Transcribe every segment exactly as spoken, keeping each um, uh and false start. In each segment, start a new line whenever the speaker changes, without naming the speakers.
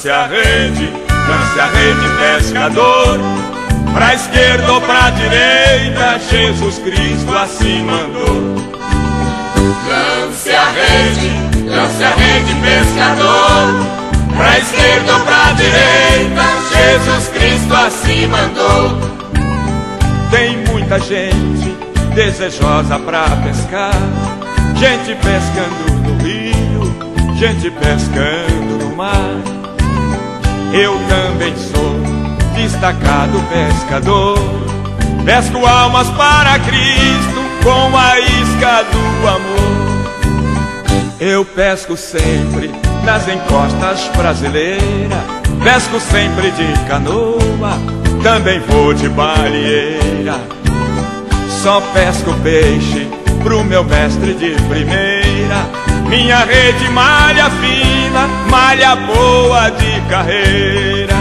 Lance a rede, lance a rede, pescador. Pra esquerda ou pra direita, Jesus Cristo assim mandou.
Lance a rede, lance a rede, pescador. Pra esquerda ou pra direita, Jesus Cristo assim mandou.
Tem muita gente desejosa pra pescar, gente pescando no rio, gente pescando no mar. Eu também sou destacado pescador, pesco almas para Cristo com a isca do amor. Eu pesco sempre nas encostas brasileiras, pesco sempre de canoa, também vou de baleeira. Só pesco peixe pro meu mestre de primeira, minha rede malha fina, malha boa de carreira.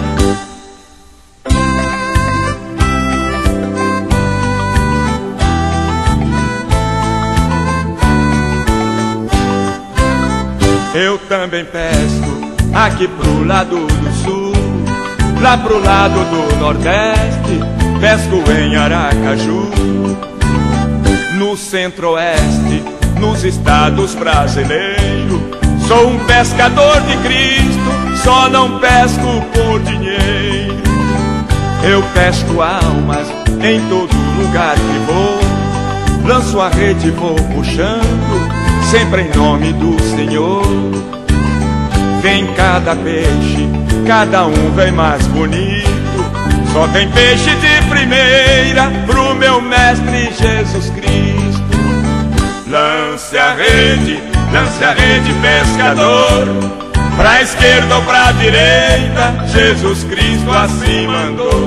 Eu também pesco aqui pro lado do sul, lá pro lado do nordeste, pesco em Aracaju. No centro-oeste, nos estados brasileiros, sou um pescador de Cristo, só não pesco por dinheiro. Eu pesco almas em todo lugar que vou, lanço a rede e vou puxando, sempre em nome do Senhor. Vem cada peixe, cada um vem mais bonito, só tem peixe de primeira pro meu mestre Jesus Cristo. Lance a rede, lance a rede, pescador. Pra esquerda ou pra direita, Jesus Cristo assim mandou.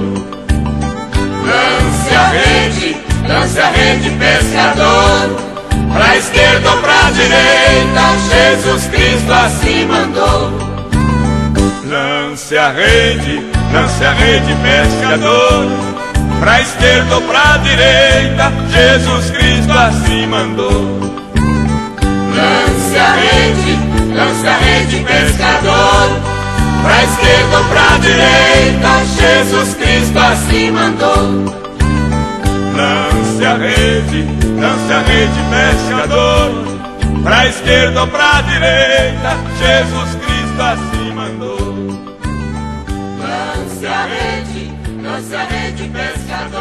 Lance a rede, lance a rede, pescador. Pra esquerda ou pra direita, Jesus Cristo assim mandou.
Lance a rede, lance a rede, pescador. Pra esquerda ou pra direita, Jesus Cristo assim mandou.
Lance a rede, lance a rede, pescador. Pra esquerda ou pra direita, Jesus Cristo assim mandou.
Lance a rede, lance a rede, pescador. Pra esquerda ou pra direita, Jesus Cristo assim mandou.
Lance a rede, lance a rede, pescador.